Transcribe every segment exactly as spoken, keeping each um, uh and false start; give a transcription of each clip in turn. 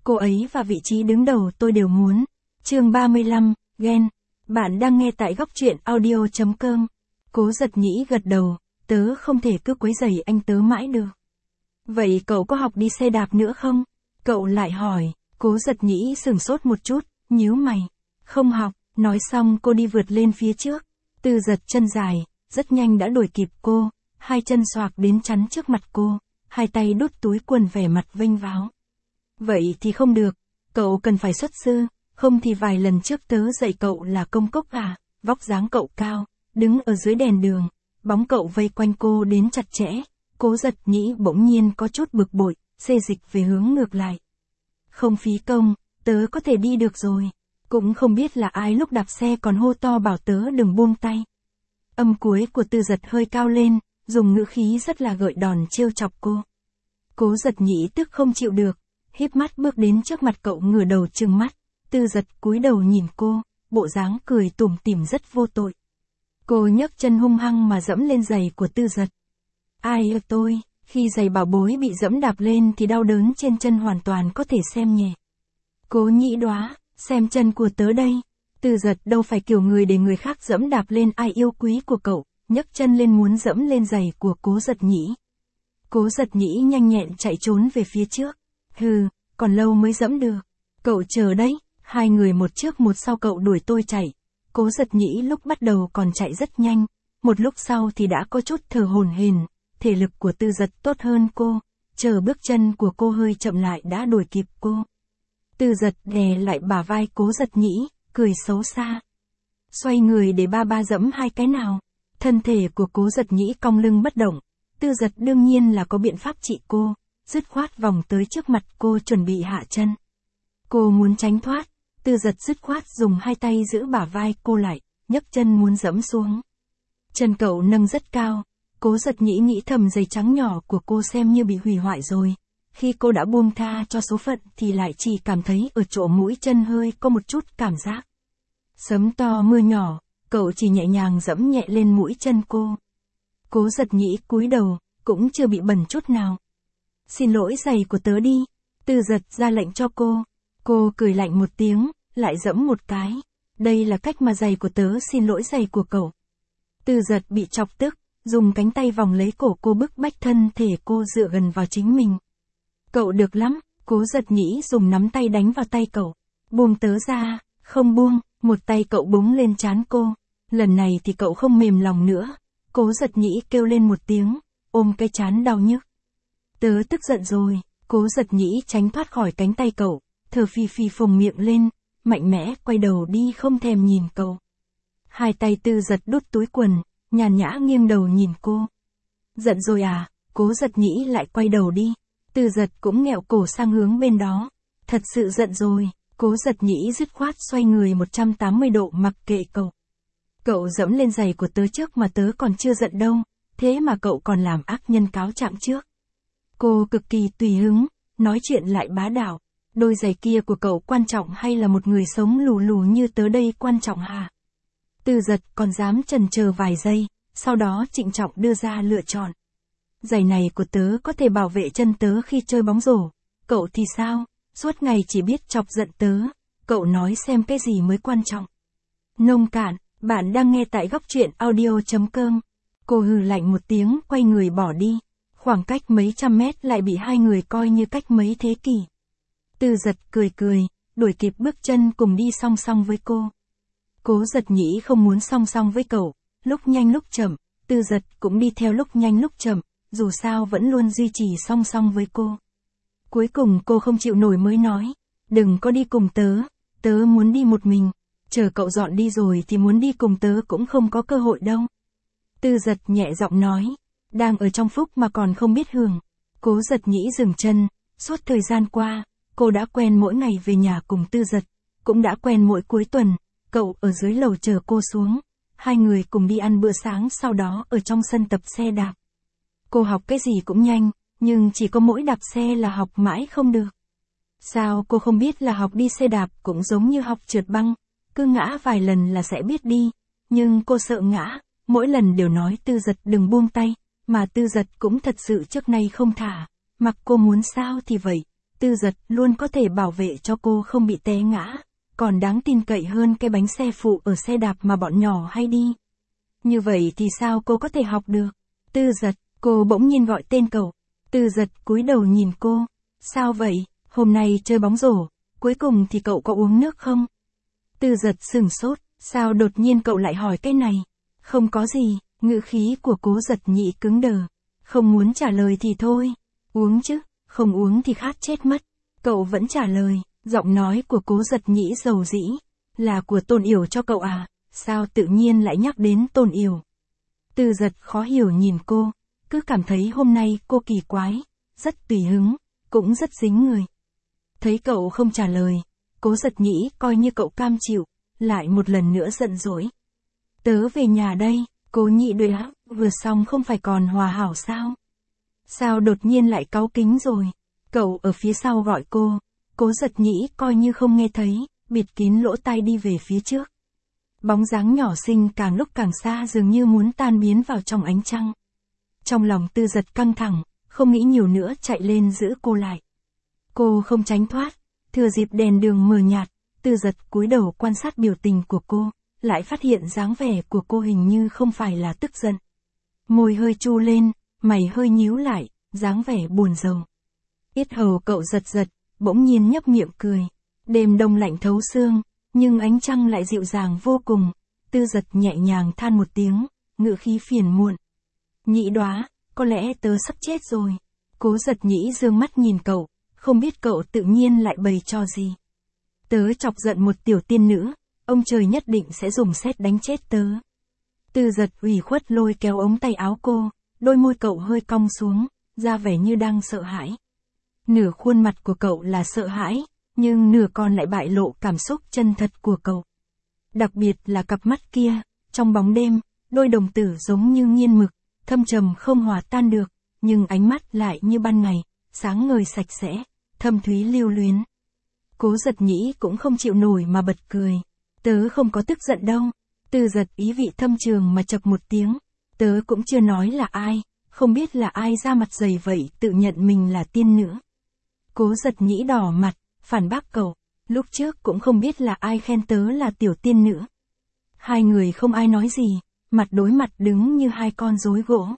Cô ấy và vị trí đứng đầu tôi đều muốn. Chương ba mươi lăm, ghen. Bạn đang nghe tại góc truyện audio chấm com. Cố Giật Nhĩ gật đầu, tớ không thể cứ quấy rầy anh tớ mãi được. Vậy cậu có học đi xe đạp nữa không? Cậu lại hỏi. Cố Giật Nhĩ sửng sốt một chút, nhíu mày. Không học, nói xong cô đi vượt lên phía trước. Tư Giật chân dài, rất nhanh đã đuổi kịp cô, hai chân xoạc đến chắn trước mặt cô, hai tay đút túi quần vẻ mặt vênh váo. Vậy thì không được, cậu cần phải xuất sư, không thì vài lần trước tớ dạy cậu là công cốc à, vóc dáng cậu cao, đứng ở dưới đèn đường, bóng cậu vây quanh cô đến chặt chẽ. Cố Giật Nhĩ bỗng nhiên có chút bực bội, xê dịch về hướng ngược lại. Không phí công, tớ có thể đi được rồi. Cũng không biết là ai lúc đạp xe còn hô to bảo tớ đừng buông tay. Âm cuối của Tư Giật hơi cao lên, dùng ngữ khí rất là gợi đòn trêu chọc cô. Cố Giật Nhĩ tức không chịu được, híp mắt bước đến trước mặt cậu ngửa đầu trừng mắt. Tư Giật cúi đầu nhìn cô, bộ dáng cười tủm tỉm rất vô tội. Cô nhấc chân hung hăng mà dẫm lên giày của Tư Giật. Ai ơ tôi, khi giày bảo bối bị dẫm đạp lên thì đau đớn trên chân hoàn toàn có thể xem nhẹ. Cố Nhĩ Đóa, xem chân của tớ đây. Tư Giật đâu phải kiểu người để người khác dẫm đạp lên ai yêu quý của cậu, nhấc chân lên muốn dẫm lên giày của Cố Giật Nhĩ. Cố Giật Nhĩ nhanh nhẹn chạy trốn về phía trước. Hừ, còn lâu mới dẫm được. Cậu chờ đấy, hai người một trước một sau cậu đuổi tôi chạy. Cố Giật Nhĩ lúc bắt đầu còn chạy rất nhanh, một lúc sau thì đã có chút thở hổn hển, thể lực của Tư Giật tốt hơn cô, chờ bước chân của cô hơi chậm lại đã đuổi kịp cô. Tư Giật đè lại bả vai Cố Giật Nhĩ, cười xấu xa. Xoay người để ba ba dẫm hai cái nào. Thân thể của Cố Giật Nhĩ cong lưng bất động. Tư Giật đương nhiên là có biện pháp trị cô, dứt khoát vòng tới trước mặt cô chuẩn bị hạ chân. Cô muốn tránh thoát, Tư Giật dứt khoát dùng hai tay giữ bả vai cô lại, nhấc chân muốn dẫm xuống. Chân cậu nâng rất cao, Cố Giật Nhĩ nghĩ thầm giày trắng nhỏ của cô xem như bị hủy hoại rồi. Khi cô đã buông tha cho số phận thì lại chỉ cảm thấy ở chỗ mũi chân hơi có một chút cảm giác. Sấm to mưa nhỏ, cậu chỉ nhẹ nhàng dẫm nhẹ lên mũi chân cô. Cố Giật Nhĩ cúi đầu, cũng chưa bị bẩn chút nào. Xin lỗi giày của tớ đi. Tư Giật ra lệnh cho cô. Cô cười lạnh một tiếng, lại dẫm một cái. Đây là cách mà giày của tớ xin lỗi giày của cậu. Tư Giật bị chọc tức, dùng cánh tay vòng lấy cổ cô bức bách thân thể cô dựa gần vào chính mình. Cậu được lắm, Cố Giật Nhĩ dùng nắm tay đánh vào tay cậu. Buông tớ ra, không buông, một tay cậu búng lên trán cô. Lần này thì cậu không mềm lòng nữa. Cố Giật Nhĩ kêu lên một tiếng, ôm cái trán đau nhức. Tớ tức giận rồi. Cố Giật Nhĩ tránh thoát khỏi cánh tay cậu, thở phì phì phồng miệng lên, mạnh mẽ quay đầu đi không thèm nhìn cậu. Hai tay Tư Giật đút túi quần, nhàn nhã nghiêng đầu nhìn cô. Giận rồi à? Cố Giật Nhĩ lại quay đầu đi. Tư Giật cũng nghẹo cổ sang hướng bên đó. Thật sự giận rồi. Cố Giật Nhĩ dứt khoát xoay người một trăm tám mươi độ mặc kệ cậu. Cậu dẫm lên giày của tớ trước mà tớ còn chưa giận đâu, thế mà cậu còn làm ác nhân cáo trạng trước. Cô cực kỳ tùy hứng, nói chuyện lại bá đạo. Đôi giày kia của cậu quan trọng hay là một người sống lù lù như tớ đây quan trọng hả? Tư Giật còn dám chần chờ vài giây, sau đó trịnh trọng đưa ra lựa chọn. Giày này của tớ có thể bảo vệ chân tớ khi chơi bóng rổ. Cậu thì sao? Suốt ngày chỉ biết chọc giận tớ. Cậu nói xem cái gì mới quan trọng. Nông cạn, bạn đang nghe tại góc truyện audio chấm com. Cô hừ lạnh một tiếng quay người bỏ đi. Khoảng cách mấy trăm mét lại bị hai người coi như cách mấy thế kỷ. Tư Giật cười cười, đuổi kịp bước chân cùng đi song song với cô. Cố Giật Nhĩ không muốn song song với cậu, lúc nhanh lúc chậm, Tư Giật cũng đi theo lúc nhanh lúc chậm, dù sao vẫn luôn duy trì song song với cô. Cuối cùng cô không chịu nổi mới nói, đừng có đi cùng tớ, tớ muốn đi một mình, chờ cậu dọn đi rồi thì muốn đi cùng tớ cũng không có cơ hội đâu. Tư Giật nhẹ giọng nói, đang ở trong phúc mà còn không biết hưởng. Cố Giật Nhĩ dừng chân, suốt thời gian qua, cô đã quen mỗi ngày về nhà cùng Tư Giật, cũng đã quen mỗi cuối tuần, cậu ở dưới lầu chờ cô xuống, hai người cùng đi ăn bữa sáng sau đó ở trong sân tập xe đạp. Cô học cái gì cũng nhanh, nhưng chỉ có mỗi đạp xe là học mãi không được. Sao cô không biết là học đi xe đạp cũng giống như học trượt băng, cứ ngã vài lần là sẽ biết đi, nhưng cô sợ ngã, mỗi lần đều nói Tư Giật đừng buông tay, mà Tư Giật cũng thật sự trước nay không thả, mặc cô muốn sao thì vậy, Tư Dật luôn có thể bảo vệ cho cô không bị té ngã, còn đáng tin cậy hơn cái bánh xe phụ ở xe đạp mà bọn nhỏ hay đi. Như vậy thì sao cô có thể học được? Tư Dật, cô bỗng nhiên gọi tên cậu. Tư Dật cúi đầu nhìn cô. Sao vậy, hôm nay chơi bóng rổ, cuối cùng thì cậu có uống nước không? Tư Dật sửng sốt, sao đột nhiên cậu lại hỏi cái này? Không có gì, ngữ khí của Cố Giật Nhĩ cứng đờ. Không muốn trả lời thì thôi. Uống chứ, không uống thì khát chết mất. Cậu vẫn trả lời, giọng nói của Cố Giật Nhĩ dầu dĩ. Là của Tôn Yểu cho cậu à, sao tự nhiên lại nhắc đến Tôn Yểu? Tư Dật khó hiểu nhìn cô, cứ cảm thấy hôm nay cô kỳ quái, rất tùy hứng, cũng rất dính người. Thấy cậu không trả lời, Cố Giật Nhĩ coi như cậu cam chịu, lại một lần nữa giận dỗi. Tớ về nhà đây, Cố Nhị Duệ, vừa xong không phải còn hòa hảo sao? Sao đột nhiên lại cáu kính rồi? Cậu ở phía sau gọi cô, Cố Giật Nhĩ coi như không nghe thấy, bịt kín lỗ tai đi về phía trước. Bóng dáng nhỏ xinh càng lúc càng xa dường như muốn tan biến vào trong ánh trăng. Trong lòng Tư Dật căng thẳng, không nghĩ nhiều nữa chạy lên giữ cô lại. Cô không tránh thoát, thừa dịp đèn đường mờ nhạt, Tư Dật cúi đầu quan sát biểu tình của cô, lại phát hiện dáng vẻ của cô hình như không phải là tức giận. Môi hơi chu lên, mày hơi nhíu lại, dáng vẻ buồn rầu. Yết hầu cậu giật giật, bỗng nhiên nhấp miệng cười. Đêm đông lạnh thấu xương, nhưng ánh trăng lại dịu dàng vô cùng. Tư Dật nhẹ nhàng than một tiếng, ngữ khí phiền muộn. Nhị Đóa, có lẽ tớ sắp chết rồi. Cố Giật Nhĩ dương mắt nhìn cậu, không biết cậu tự nhiên lại bày trò gì. Tớ chọc giận một tiểu tiên nữ, ông trời nhất định sẽ dùng sét đánh chết tớ. Tư Dật ủy khuất lôi kéo ống tay áo cô, đôi môi cậu hơi cong xuống, ra vẻ như đang sợ hãi. Nửa khuôn mặt của cậu là sợ hãi, nhưng nửa còn lại bại lộ cảm xúc chân thật của cậu. Đặc biệt là cặp mắt kia, trong bóng đêm, đôi đồng tử giống như nghiên mực, thâm trầm không hòa tan được, nhưng ánh mắt lại như ban ngày, sáng ngời sạch sẽ, thâm thúy lưu luyến. Cố Giật Nhĩ cũng không chịu nổi mà bật cười. Tớ không có tức giận đâu. Tư Dật ý vị thâm trường mà chậc một tiếng. Tớ cũng chưa nói là ai, không biết là ai ra mặt dày vậy tự nhận mình là tiên nữ. Cố Giật Nhĩ đỏ mặt, phản bác cậu. Lúc trước cũng không biết là ai khen tớ là tiểu tiên nữ. Hai người không ai nói gì, mặt đối mặt đứng như hai con rối gỗ.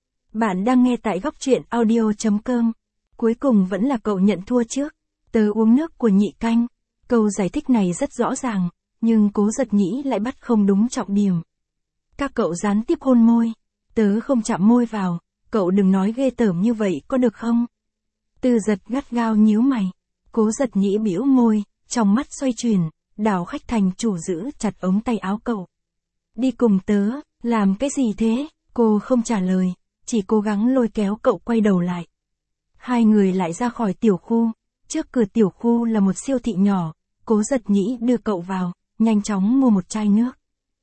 Bạn đang nghe tại góc truyện audio chấm com. Cuối cùng vẫn là cậu nhận thua trước. Tớ uống nước của nhị canh. Câu giải thích này rất rõ ràng, nhưng Cố Giật Nhĩ lại bắt không đúng trọng điểm. Các cậu gián tiếp hôn môi. Tớ không chạm môi vào, cậu đừng nói ghê tởm như vậy có được không? Tư Dật gắt gao nhíu mày. Cố Giật Nhĩ bĩu môi, trong mắt xoay chuyển, đảo khách thành chủ giữ chặt ống tay áo cậu. Đi cùng tớ, làm cái gì thế? Cô không trả lời, chỉ cố gắng lôi kéo cậu quay đầu lại. Hai người lại ra khỏi tiểu khu, trước cửa tiểu khu là một siêu thị nhỏ, Cố Giật Nhĩ đưa cậu vào, nhanh chóng mua một chai nước.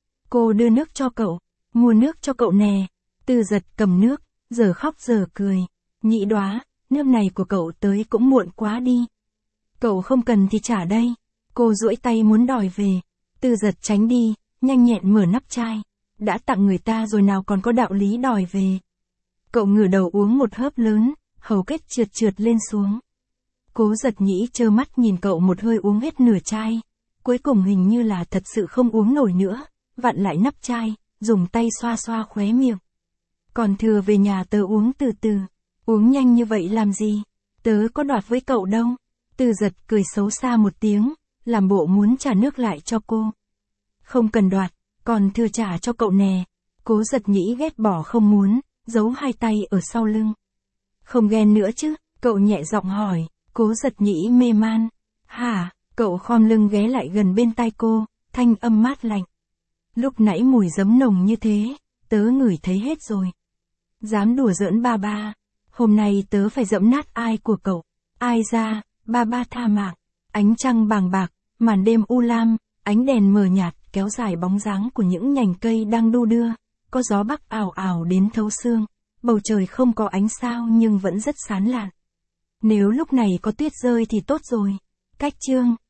Cô đưa nước cho cậu, mua nước cho cậu nè. Tư Dật cầm nước, giờ khóc giờ cười. Nhị Đóa, nước này của cậu tới cũng muộn quá đi. Cậu không cần thì trả đây. Cô duỗi tay muốn đòi về. Tư Dật tránh đi, nhanh nhẹn mở nắp chai. Đã tặng người ta rồi nào còn có đạo lý đòi về. Cậu ngửa đầu uống một hớp lớn, hầu kết trượt trượt lên xuống. Cố Giật Nhĩ trơ mắt nhìn cậu một hơi uống hết nửa chai. Cuối cùng hình như là thật sự không uống nổi nữa, vặn lại nắp chai, dùng tay xoa xoa khóe miệng. Còn thừa về nhà tớ uống từ từ. Uống nhanh như vậy làm gì? Tớ có đoạt với cậu đâu. Tư Dật cười xấu xa một tiếng, làm bộ muốn trả nước lại cho cô. Không cần đoạt, còn thừa trả cho cậu nè. Cố Giật Nhĩ ghét bỏ không muốn, giấu hai tay ở sau lưng. Không ghen nữa chứ? Cậu nhẹ giọng hỏi. Cố Giật Nhĩ mê man. Hả? Cậu khom lưng ghé lại gần bên tai cô, thanh âm mát lạnh. Lúc nãy mùi giấm nồng như thế, tớ ngửi thấy hết rồi. Dám đùa giỡn ba ba. Hôm nay tớ phải dẫm nát ai của cậu. Ai ra, ba ba tha mạng. Ánh trăng bàng bạc, màn đêm u lam, ánh đèn mờ nhạt kéo dài bóng dáng của những nhành cây đang đu đưa. Có gió bắc ảo ảo đến thấu xương. Bầu trời không có ánh sao nhưng vẫn rất sáng lạn. Nếu lúc này có tuyết rơi thì tốt rồi. Cách chương